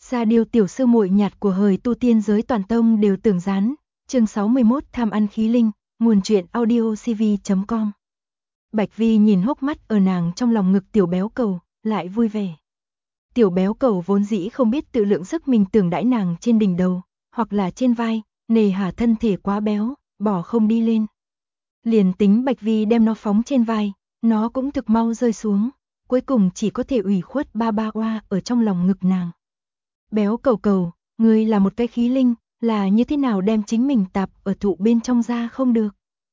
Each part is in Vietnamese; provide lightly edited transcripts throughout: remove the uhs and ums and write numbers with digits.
Sa Điêu tiểu sư muội nhạt của hời tu tiên giới toàn tông đều tưởng gián. Chương 61 tham ăn khí linh, nguồn truyện audiocv.com. Bạch Vi nhìn hốc mắt ở nàng trong lòng ngực tiểu béo cầu, lại vui vẻ. Tiểu béo cầu vốn dĩ không biết tự lượng sức mình tưởng đãi nàng trên đỉnh đầu, hoặc là trên vai, nề hà thân thể quá béo, bỏ không đi lên. Liền tính Bạch Vi đem nó phóng trên vai, nó cũng thực mau rơi xuống, cuối cùng chỉ có thể ủy khuất ba ba oa ở trong lòng ngực nàng. Béo cầu cầu, ngươi là một cái khí linh, là như thế nào đem chính mình tạp ở thụ bên trong ra không được.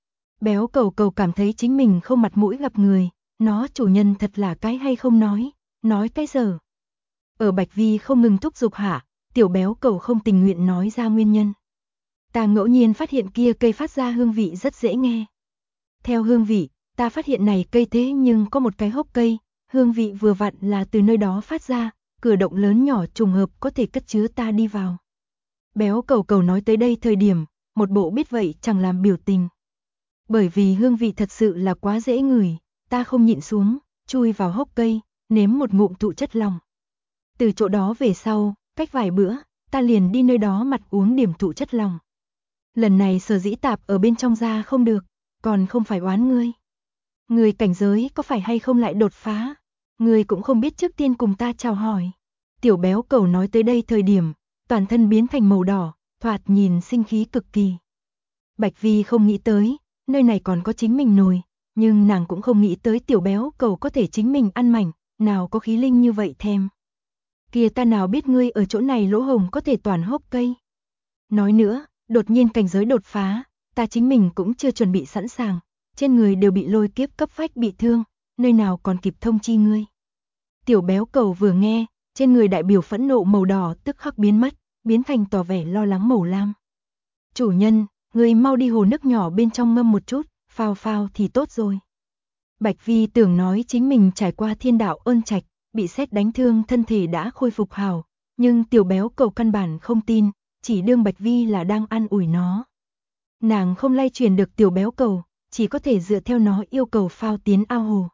Béo cầu cầu cảm thấy chính mình không mặt mũi gặp người, nó chủ nhân thật là cái hay không nói cái giờ. Ở Bạch Vi không ngừng thúc giục hạ, tiểu béo cầu không tình nguyện nói ra nguyên nhân. Ta ngẫu nhiên phát hiện kia cây phát ra hương vị rất dễ nghe. Theo hương vị, ta phát hiện này cây thế nhưng có một cái hốc cây, hương vị vừa vặn là từ nơi đó phát ra, cửa động lớn nhỏ trùng hợp có thể cất chứa ta đi vào. Béo cầu cầu nói tới đây thời điểm, một bộ biết vậy chẳng làm biểu tình. Bởi vì hương vị thật sự là quá dễ ngửi, ta không nhịn xuống, chui vào hốc cây, nếm một ngụm thụ chất lòng. Từ chỗ đó về sau, cách vài bữa, ta liền đi nơi đó mặt uống điểm thụ chất lòng. Lần này sở dĩ tạp ở bên trong ra không được, còn không phải oán ngươi. Ngươi cảnh giới có phải hay không lại đột phá? Ngươi cũng không biết trước tiên cùng ta chào hỏi. Tiểu béo cầu nói tới đây thời điểm, toàn thân biến thành màu đỏ, thoạt nhìn sinh khí cực kỳ. Bạch Vi không nghĩ tới, nơi này còn có chính mình nồi, nhưng nàng cũng không nghĩ tới tiểu béo cầu có thể chính mình ăn mảnh, nào có khí linh như vậy thèm. Kìa ta nào biết ngươi ở chỗ này lỗ hồng có thể toàn hốc cây. Nói nữa, đột nhiên cảnh giới đột phá, ta chính mình cũng chưa chuẩn bị sẵn sàng, trên người đều bị lôi kiếp cấp phách bị thương, nơi nào còn kịp thông chi ngươi. Tiểu béo cầu vừa nghe, trên người đại biểu phẫn nộ màu đỏ tức khắc biến mất, biến thành tỏ vẻ lo lắng màu lam. Chủ nhân, ngươi mau đi hồ nước nhỏ bên trong ngâm một chút, phao phao thì tốt rồi. Bạch Vi tưởng nói chính mình trải qua thiên đạo ơn trạch, bị sét đánh thương thân thể đã khôi phục hảo, nhưng tiểu béo cầu căn bản không tin, chỉ đương Bạch Vi là đang an ủi nó. Nàng không lay truyền được tiểu béo cầu, chỉ có thể dựa theo nó yêu cầu phao tiến ao hồ.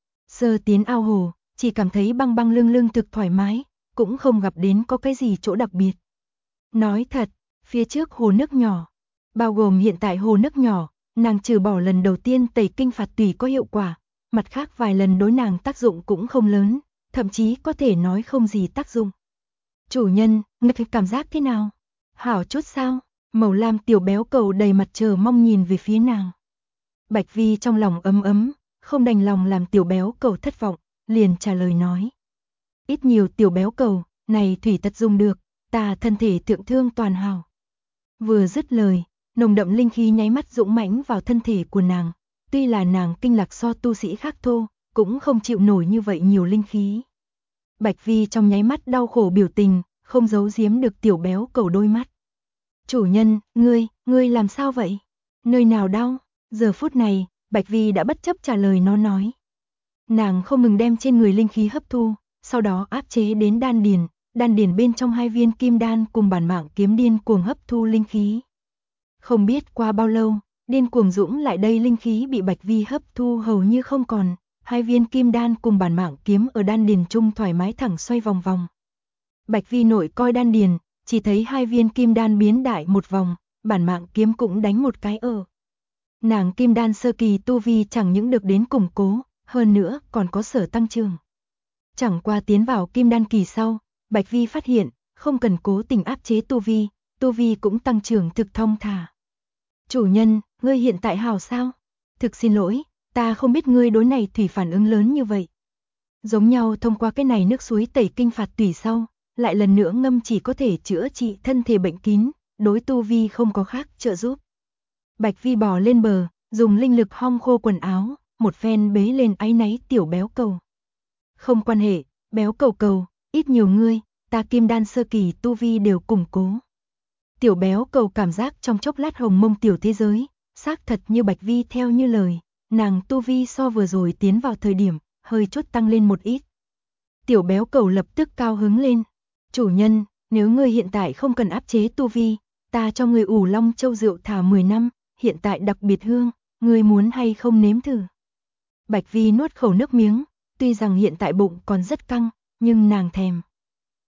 Sơ tiến ao hồ, chỉ cảm thấy băng băng lưng lưng thực thoải mái, cũng không gặp đến có cái gì chỗ đặc biệt. Nói thật, phía trước hồ nước nhỏ, bao gồm hiện tại hồ nước nhỏ, nàng trừ bỏ lần đầu tiên tẩy kinh phạt tùy có hiệu quả, mặt khác vài lần đối nàng tác dụng cũng không lớn, thậm chí có thể nói không gì tác dụng. Chủ nhân, ngươi cảm giác thế nào? Hảo chút sao? Màu lam tiểu béo cầu đầy mặt chờ mong nhìn về phía nàng. Bạch Vi trong lòng ấm ấm, không đành lòng làm tiểu béo cầu thất vọng, liền trả lời nói. Ít nhiều tiểu béo cầu, này thủy tật dùng được, ta thân thể thượng thương toàn hảo. Vừa dứt lời, nồng đậm linh khí nháy mắt dũng mãnh vào thân thể của nàng, tuy là nàng kinh lạc so tu sĩ khác thô, cũng không chịu nổi như vậy nhiều linh khí. Bạch Vi trong nháy mắt đau khổ biểu tình, không giấu giếm được tiểu béo cầu đôi mắt. Chủ nhân, ngươi làm sao vậy? Nơi nào đau? Giờ phút này, Bạch Vi đã bất chấp trả lời nó nói. Nàng không ngừng đem trên người linh khí hấp thu, sau đó áp chế đến đan điền bên trong hai viên kim đan cùng bản mạng kiếm điên cuồng hấp thu linh khí. Không biết qua bao lâu, điên cuồng dũng lại đây linh khí bị Bạch Vi hấp thu hầu như không còn, hai viên kim đan cùng bản mạng kiếm ở đan điền trung thoải mái thẳng xoay vòng vòng. Bạch Vi nội coi đan điền, chỉ thấy hai viên kim đan biến đại một vòng, bản mạng kiếm cũng đánh một cái ở. Nàng kim đan sơ kỳ tu vi chẳng những được đến củng cố, hơn nữa còn có sở tăng trưởng. Chẳng qua tiến vào kim đan kỳ sau, Bạch Vi phát hiện, không cần cố tình áp chế tu vi cũng tăng trưởng thực thông thả. Chủ nhân, ngươi hiện tại hảo sao? Thực xin lỗi, ta không biết ngươi đối này thủy phản ứng lớn như vậy. Giống nhau thông qua cái này nước suối tẩy kinh phạt tủy sau, lại lần nữa ngâm chỉ có thể chữa trị thân thể bệnh kín, đối tu vi không có khác trợ giúp. Bạch Vi bò lên bờ, dùng linh lực hong khô quần áo, một phen bế lên áy náy tiểu béo cầu. Không quan hệ, béo cầu cầu, ít nhiều ngươi, ta kim đan sơ kỳ tu vi đều củng cố. Tiểu béo cầu cảm giác trong chốc lát hồng mông tiểu thế giới, xác thật như Bạch Vi theo như lời, nàng tu vi so vừa rồi tiến vào thời điểm, hơi chút tăng lên một ít. Tiểu béo cầu lập tức cao hứng lên. Chủ nhân, nếu ngươi hiện tại không cần áp chế tu vi, ta cho ngươi ủ long châu rượu thả 10 năm, hiện tại đặc biệt hương, ngươi muốn hay không nếm thử. Bạch Vi nuốt khẩu nước miếng, tuy rằng hiện tại bụng còn rất căng, nhưng nàng thèm.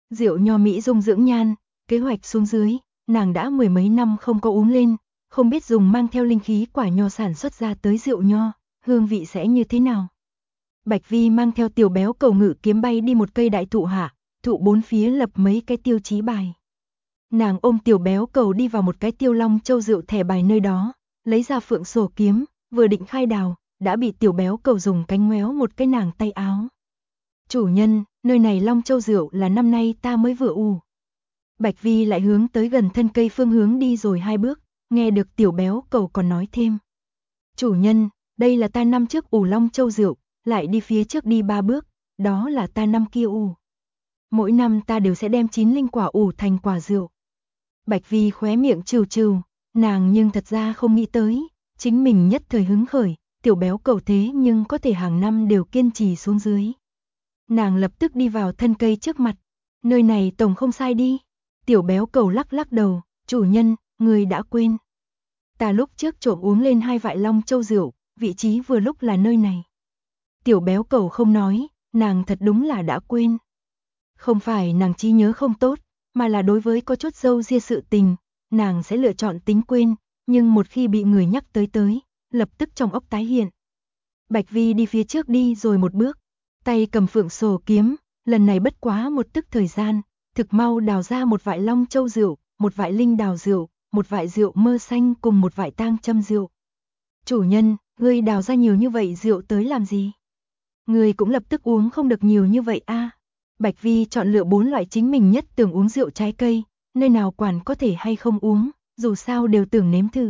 Rượu nho Mỹ dung dưỡng nhan, kế hoạch xuống dưới, nàng đã mười mấy năm không có uống lên, không biết dùng mang theo linh khí quả nho sản xuất ra tới rượu nho, hương vị sẽ như thế nào. Bạch Vi mang theo Tiểu Béo Cầu ngự kiếm bay đi một cây đại thụ hạ, thụ bốn phía lập mấy cái tiêu chí bài. Nàng ôm Tiểu Béo Cầu đi vào một cái Tiêu Long Châu rượu thẻ bài nơi đó, lấy ra phượng sổ kiếm, vừa định khai đào, đã bị Tiểu Béo Cầu dùng cánh ngoéo một cái nàng tay áo. Chủ nhân, nơi này Long Châu rượu là năm nay ta mới vừa ủ. Bạch Vi lại hướng tới gần thân cây phương hướng đi rồi 2 bước, nghe được Tiểu Béo Cầu còn nói thêm. Chủ nhân, đây là ta năm trước ủ Long Châu rượu, lại đi phía trước đi 3 bước, đó là ta năm kia ủ. Mỗi năm ta đều sẽ đem 9 linh quả ủ thành quả rượu. Bạch Vi khóe miệng trừ trừ, nàng nhưng thật ra không nghĩ tới, chính mình nhất thời hứng khởi, Tiểu Béo Cầu thế nhưng có thể hàng năm đều kiên trì xuống dưới. Nàng lập tức đi vào thân cây trước mặt, nơi này tổng không sai đi. Tiểu Béo Cầu lắc lắc đầu, chủ nhân, người đã quên. Ta lúc trước trộm uống lên 2 vại Long Châu rượu, vị trí vừa lúc là nơi này. Tiểu Béo Cầu không nói, nàng thật đúng là đã quên. Không phải nàng trí nhớ không tốt, mà là đối với có chút dâu ria sự tình, nàng sẽ lựa chọn tính quên, nhưng một khi bị người nhắc tới, lập tức trong óc tái hiện. Bạch Vi đi phía trước đi rồi một bước, tay cầm phượng sổ kiếm, lần này bất quá một tức thời gian, thực mau đào ra một vại Long Châu rượu, một vại linh đào rượu, một vại rượu mơ xanh cùng một vại tang châm rượu. Chủ nhân, ngươi đào ra nhiều như vậy rượu tới làm gì? Ngươi cũng lập tức uống không được nhiều như vậy a. Bạch Vi chọn lựa 4 loại chính mình nhất tưởng uống rượu trái cây, nơi nào quản có thể hay không uống, dù sao đều tưởng nếm thử.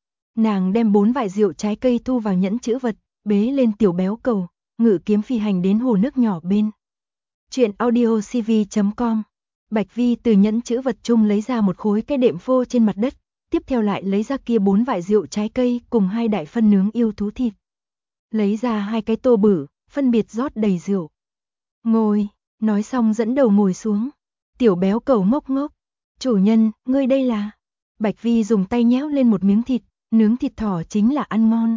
Nàng đem 4 vại rượu trái cây thu vào nhẫn chữ vật, bế lên Tiểu Béo Cầu, ngự kiếm phi hành đến hồ nước nhỏ bên. Chuyện audiocv.com. Bạch Vi từ nhẫn chữ vật chung lấy ra một khối cái đệm phô trên mặt đất, tiếp theo lại lấy ra kia 4 vại rượu trái cây cùng 2 đại phân nướng yêu thú thịt. Lấy ra 2 cái tô bự, phân biệt rót đầy rượu. Ngồi, nói xong dẫn đầu ngồi xuống. Tiểu Béo Cầu ngốc ngốc. Chủ nhân, ngươi đây là... Bạch Vi dùng tay nhéo lên một miếng thịt, nướng thịt thỏ chính là ăn ngon.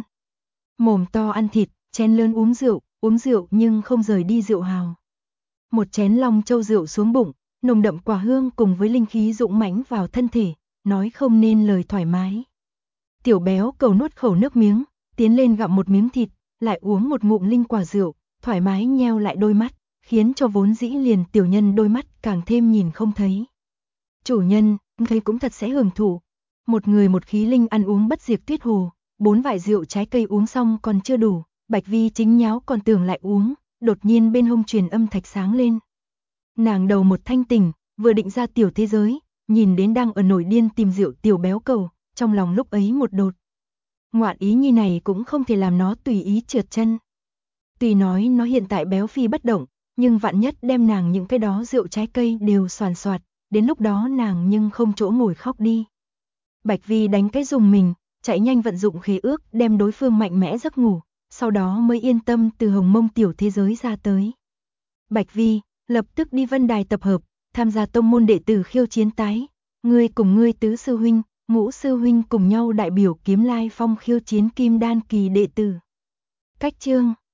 Mồm to ăn thịt, chén lớn uống rượu nhưng không rời đi rượu hào. Một chén Long Châu rượu xuống bụng, nồng đậm quả hương cùng với linh khí dũng mãnh vào thân thể, nói không nên lời thoải mái. Tiểu Béo Cầu nuốt khẩu nước miếng, tiến lên gặm một miếng thịt, lại uống một ngụm linh quả rượu, thoải mái nheo lại đôi mắt, khiến cho vốn dĩ liền tiểu nhân đôi mắt càng thêm nhìn không thấy. Chủ nhân, ngươi cũng thật sẽ hưởng thụ. Một người một khí linh ăn uống bất diệt tuyết hồ, 4 vại rượu trái cây uống xong còn chưa đủ, Bạch Vi chính nháo còn tưởng lại uống, đột nhiên bên hông truyền âm thạch sáng lên. Nàng đầu một thanh tỉnh, vừa định ra tiểu thế giới, nhìn đến đang ở nổi điên tìm rượu Tiểu Béo Cầu, trong lòng lúc ấy một đột. Ngoạn ý nhi này cũng không thể làm nó tùy ý trượt chân. Tuy nói nó hiện tại béo phi bất động, nhưng vạn nhất đem nàng những cái đó rượu trái cây đều soàn soạt, đến lúc đó nàng nhưng không chỗ ngồi khóc đi. Bạch Vi đánh cái dùng mình, chạy nhanh vận dụng khế ước đem đối phương mạnh mẽ giấc ngủ, sau đó mới yên tâm từ Hồng Mông tiểu thế giới ra tới. Bạch Vi lập tức đi Vân Đài tập hợp, tham gia tông môn đệ tử khiêu chiến tái, ngươi cùng ngươi tứ sư huynh, ngũ sư huynh cùng nhau đại biểu Kiếm Lai Phong khiêu chiến Kim Đan kỳ đệ tử. Cách chương